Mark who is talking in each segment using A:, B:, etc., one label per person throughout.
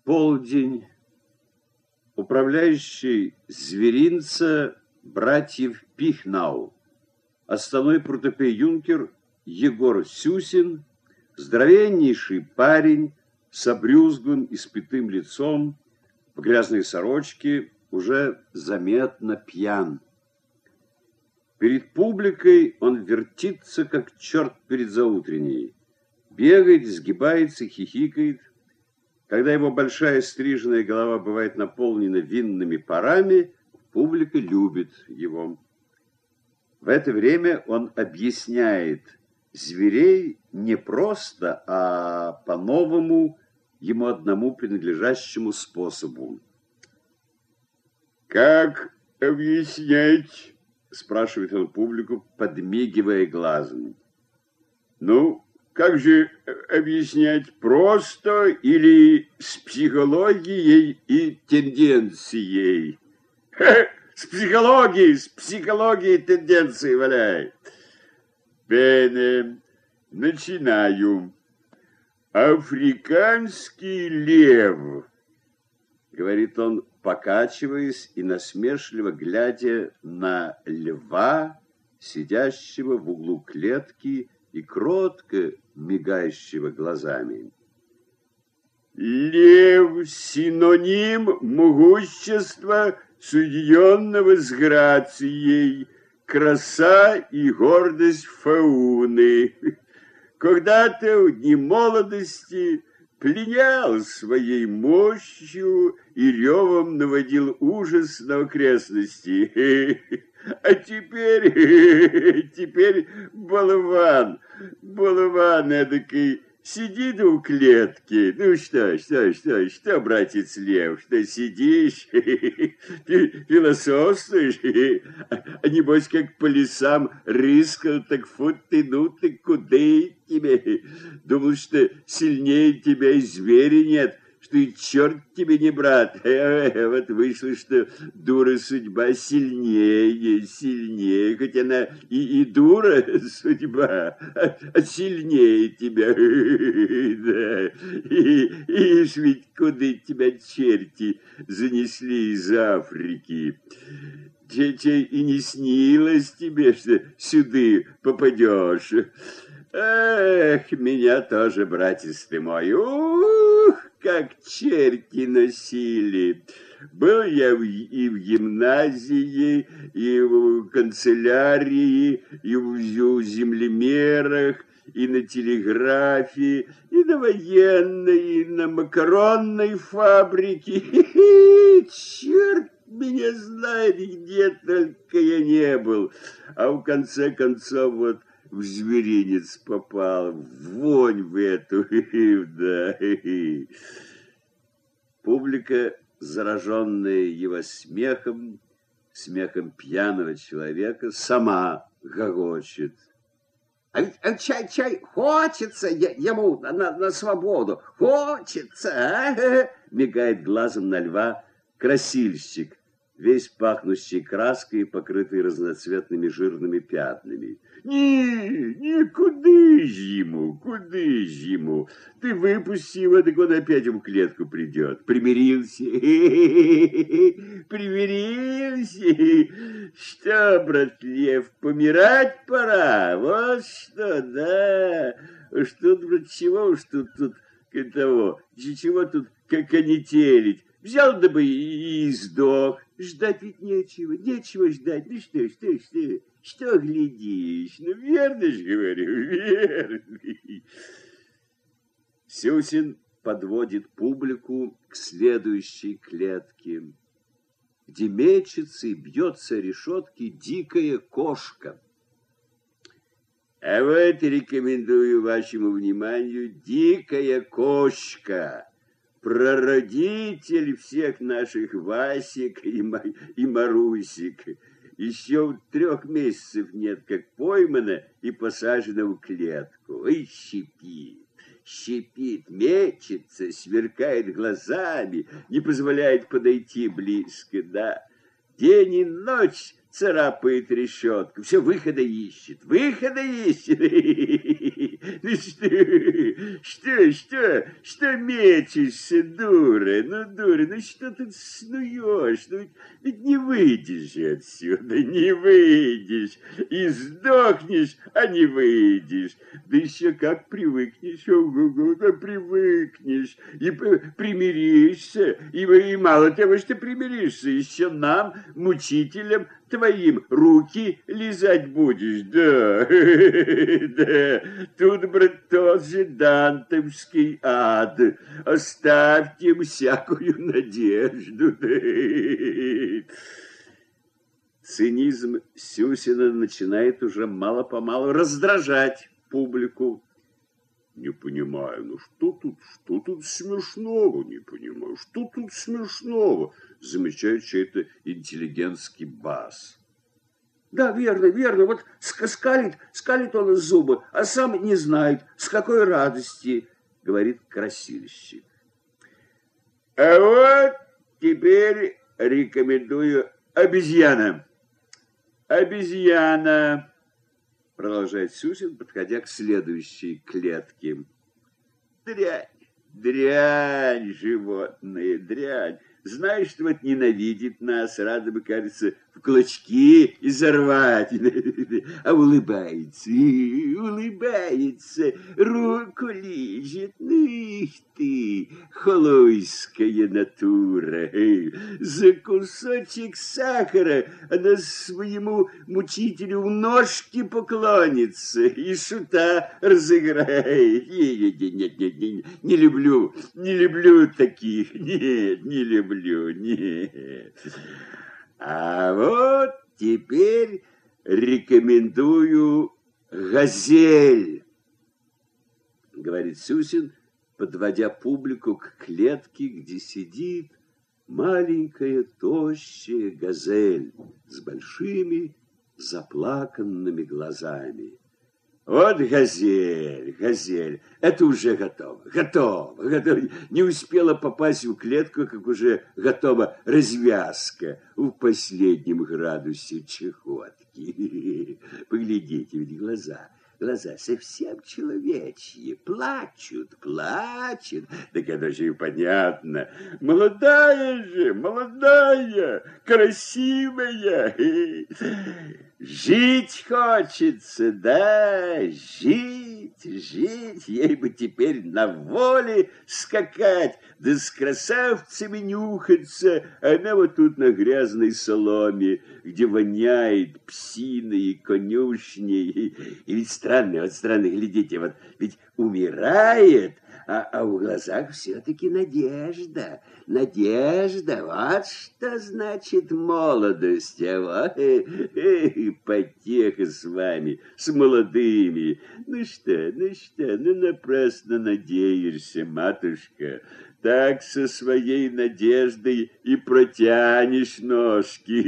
A: Полдень. Управляющий зверинца братьев Пихнау, отставной протопей-юнкер Егор Сюсин, здоровеннейший парень с обрюзглым испитым лицом, в грязной сорочке, уже заметно пьян. Перед публикой он вертится, как черт перед заутренней, бегает, сгибается, хихикает. Когда его большая стриженная голова бывает наполнена винными парами, публика любит его. В это время он объясняет зверей не просто, а по-новому, ему одному принадлежащему способу.
B: «Как объяснять?»
A: — спрашивает он публику, подмигивая глазом.
B: «Ну, как же объяснять, просто или с психологией и тенденцией?»
A: С психологией тенденции валяй.
B: Бене, начинаю. Африканский лев,
A: говорит он, покачиваясь и насмешливо глядя на льва, сидящего в углу клетки и кротко мигающего глазами.
B: Лев — синоним могущества, соединенного с грацией, краса и гордость фауны. Когда-то в дни молодости пленял своей мощью и ревом наводил ужас на окрестности. А теперь болван эдакий, сидит у клетки. Ну что, братец Лев, что сидишь, философствуешь? А небось, как по лесам рыскал, так фу ты, ну ты, куда тебе? Думал, что сильнее тебя и зверя нет, что и черт тебе не брат. Вот вышло, что дура судьба сильнее, хоть она и дура судьба, а сильнее тебя. Да. И ведь куда тебя черти занесли из Африки. Тебе и не снилось тебе, что сюда попадешь. Эх, меня тоже, братец ты мой, как черти носили. Был я и в гимназии, и в канцелярии, и в землемерах, и на телеграфе, и на военной, и на макаронной фабрике. Черт меня знает, где только я не был. А в конце концов вот в зверинец попал, вонь в эту, да. Публика, зараженная его смехом пьяного человека, сама гогочет. А чай хочется ему на свободу, хочется, а? Мигает глазом на льва красильщик, весь пахнущий краской, покрытый разноцветными жирными пятнами. Куда ж ему? Ты выпусти его, так он опять в клетку придет. Примирился? Что, брат Лев, помирать пора? Вот что, да. Что, брат, чего тут конетелить? Взял да бы и сдох. Ждать ведь нечего ждать. Ну что глядишь? Ну, верно же говорю, верно.
A: Сюсин подводит публику к следующей клетке, где мечется и бьется о решетки дикая кошка.
B: А вот рекомендую вашему вниманию дикая кошка. Прародитель всех наших Васик и Марусик. Еще 3 месяцев нет, как поймана и посажена в клетку. И щипит, мечется, сверкает глазами, не позволяет подойти близко, да. День и ночь царапает решетку, все выхода ищет. Что мечешься, дура? Ну что ты снуешь? Ну ведь не выйдешь же отсюда, не выйдешь. И сдохнешь, а не выйдешь. Да еще как привыкнешь, да привыкнешь. И примиришься, и мало того, что примиришься, еще нам, мучителям твоим, руки лизать будешь, да, да. Тут, брат, тот же дантовский ад. Оставьте всякую надежду, да. Цинизм Сюсина начинает уже мало-помалу раздражать публику. Не понимаю, ну что тут смешного, не понимаю, что тут смешного, замечает чей-то интеллигентский бас. Да, верно, вот скалит он зубы, а сам не знает, с какой радости, говорит красильщик. А вот теперь рекомендую обезьяна. Обезьяна, продолжает Сюсин, подходя к следующей клетке. Дрянь, животные, дрянь. Знаешь, что вот ненавидит нас, рада бы, кажется, в клочки изорвать. А улыбается, руку лижет. Их ты, холойская натура. За кусочек сахара она своему мучителю в ножки поклонится и шута разыграет. Нет, не люблю таких, нет, не люблю. Нет. А вот теперь рекомендую «Газель», говорит Сюсин, подводя публику к клетке, где сидит маленькая тощая газель с большими заплаканными глазами. Вот газель, это уже готово. Не успела попасть в клетку, как уже готова развязка в последнем градусе чехотки. Поглядите, ведь глаза совсем человечьи, плачут. Так это же и понятно. Молодая, красивая. Жить хочется, да, жить. Ей бы теперь на воле скакать, да с красавцами нюхаться. Она вот тут на грязной соломе, где воняет псиной и конюшней. И ведь странно, глядите, вот ведь умирает, а в глазах все-таки надежда. Вот что значит молодость. Вот, потеха с вами, с молодыми. Ну что, напрасно надеешься, матушка. Так со своей надеждой и протянешь ножки.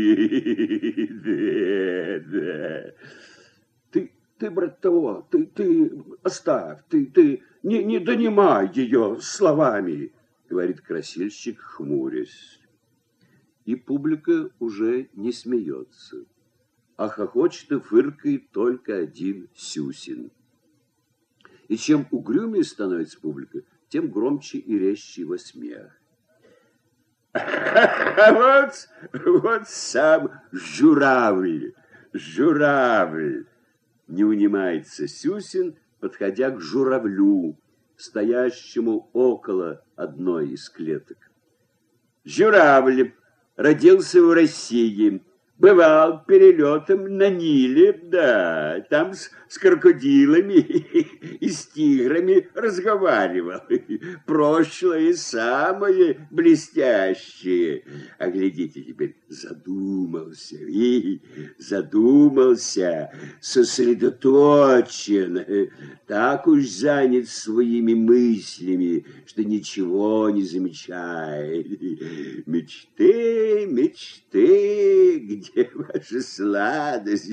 B: Да. Ты, брат, того, ты оставь, ты не донимай ее словами, говорит красильщик, хмурясь. И публика уже не смеется, а хохочет и фыркает только один Сюсин. И чем угрюмее становится публика, тем громче и резче его смех. Вот сам журавль, не унимается Сюсин, подходя к журавлю, стоящему около одной из клеток. Журавль родился в России, бывал перелетом на Ниле, да, там с крокодилами и с тиграми разговаривал. Прошлое самое блестящее. А глядите, теперь задумался, сосредоточен, так уж занят своими мыслями, что ничего не замечает. Мечты, где ваша сладость?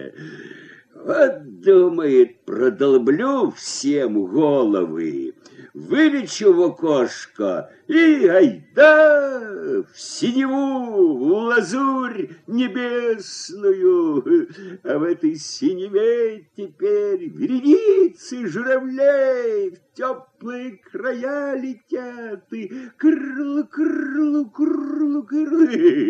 B: Вот, думает, продолблю всем головы, вылечу в окошко и айда в синеву, в лазурь небесную. А в этой синеве теперь вереницы журавлей в теплые края летят и крылу, крылу, крылу, крылу.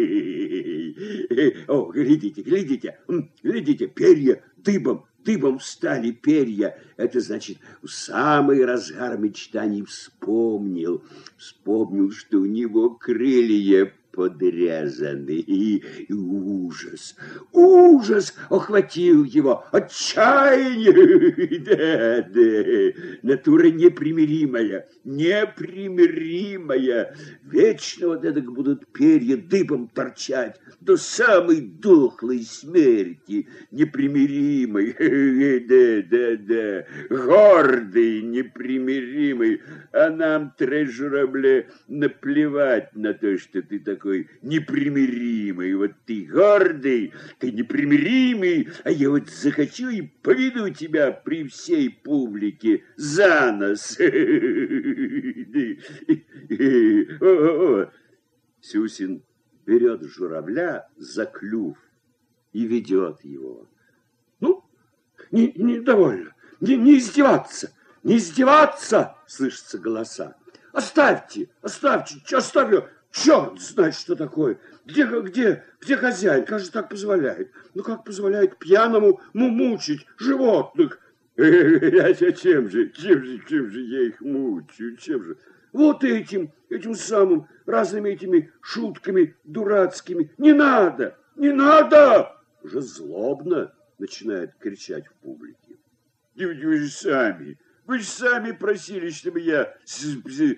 B: О, глядите, глядите, глядите, перья дыбом. Дыбом встали перья. Это значит, в самый разгар мечтаний вспомнил, что у него крылья подрезаны. И ужас, ужас охватил его, отчаяние. Да, натура непримиримая, непримиримая. Вечно вот это будут перья дыбом торчать до самой дохлой смерти. Непримиримый, да, гордый, непримиримый. А нам, журавле, наплевать на то, что ты такой непримиримый. Вот ты гордый, ты непримиримый, а я вот захочу и поведу тебя при всей публике за нос. Сюсин берет журавля за клюв и ведет его. Ну, довольно, не издеваться, не издеваться, слышатся голоса. Оставьте, оставлю. Черт знает, что такое. Где хозяин? Как же так позволяет? Ну, как позволяет пьяному мучить животных? А чем же я их мучаю? Чем же? Вот этим самым, разными этими шутками дурацкими. Не надо! Уже злобно начинает кричать в публике. Вы же сами просили, чтобы я с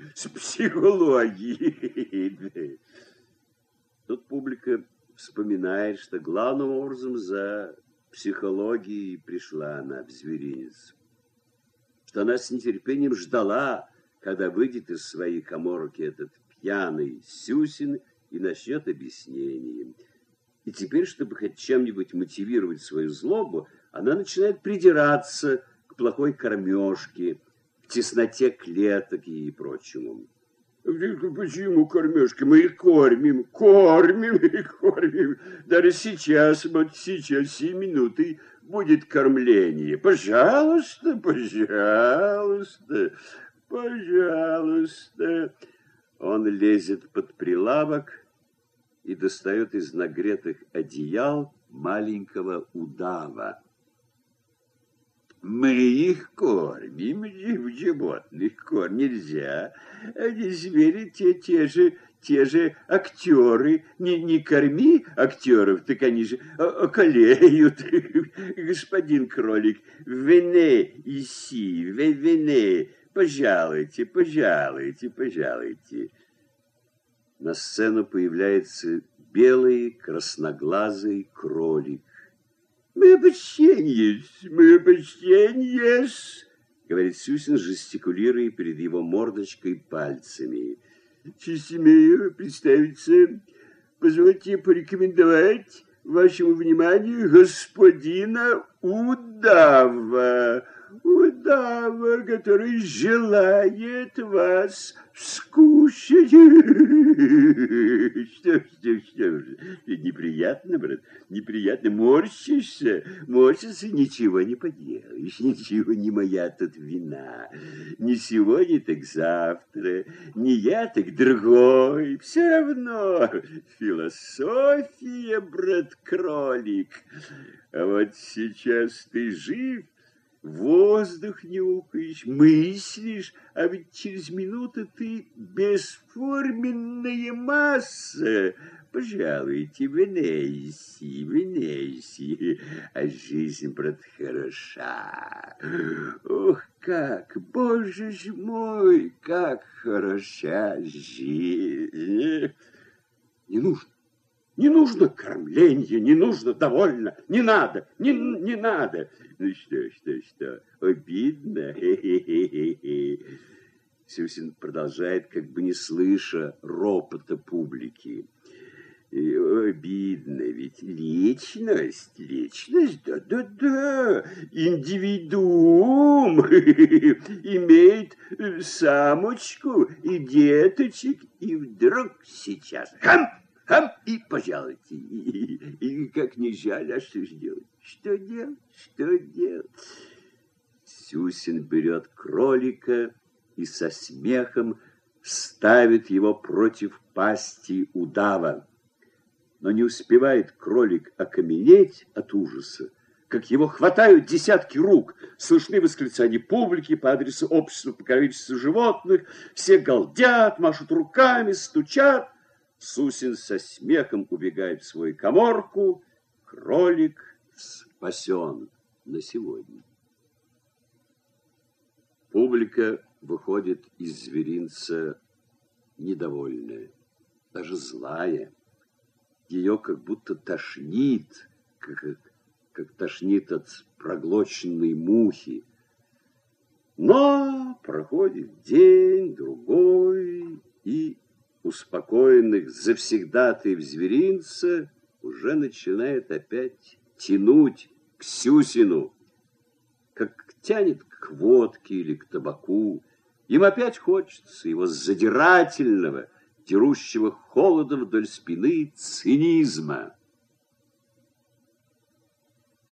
B: психологией. Тут публика вспоминает, что главным образом за психологией пришла она в зверинец. Что она с нетерпением ждала, когда выйдет из своей каморки этот пьяный Сюсин и начнет объяснение. И теперь, чтобы хоть чем-нибудь мотивировать свою злобу, она начинает придираться к плохой кормежке, к тесноте клеток и прочему. Почему кормежка? Мы их кормим. Даже сейчас, вот сейчас, 7 минут, и будет кормление. Пожалуйста. Он лезет под прилавок и достает из нагретых одеял маленького удава. Мы их кормим, животных кормим нельзя. Они звери те же актеры. Не корми актеров, так они же околеют. Господин кролик, вене иси, вене. Пожалуйте. На сцену появляется белый красноглазый кролик. Мы почтенье, говорит Сюсин, жестикулируя перед его мордочкой пальцами. Честь имею представиться, позвольте порекомендовать вашему вниманию господина Удава, который желает вас скушать. Что же, неприятно, брат, неприятно, морщишься, ничего не поделаешь, ничего не моя тут вина. Не сегодня, так завтра, не я, так другой, все равно философия, брат-кролик. А вот сейчас ты жив, воздух нюхаешь, мыслишь, а ведь через минуту ты бесформенная масса. Пожалуйте, венейси, а жизнь, брат, хороша. Ох, как, боже ж мой, как хороша жизнь. Не нужно кормления, не нужно, довольно, не надо. Ну что, обидно? Сюсин продолжает, как бы не слыша ропота публики. И обидно, ведь личность, да-да-да, индивидуум имеет самочку и деточек, и вдруг сейчас хам, и пожалуйте, и как не жаль, а что ж делать? Что делать? Сюсин берет кролика и со смехом ставит его против пасти удава. Но не успевает кролик окаменеть от ужаса, как его хватают десятки рук. Слышны восклицания публики по адресу общества покровительства животных. Все галдят, машут руками, стучат. Сусин со смехом убегает в свою каморку. Кролик спасен на сегодня. Публика выходит из зверинца недовольная, даже злая. Ее как будто тошнит, как тошнит от проглоченной мухи. Но проходит день, другой, и успокоенных завсегдатаев зверинца уже начинает опять тянуть к Сюсину, как тянет к водке или к табаку. Им опять хочется его задирательного, дерущего холодом вдоль спины цинизма.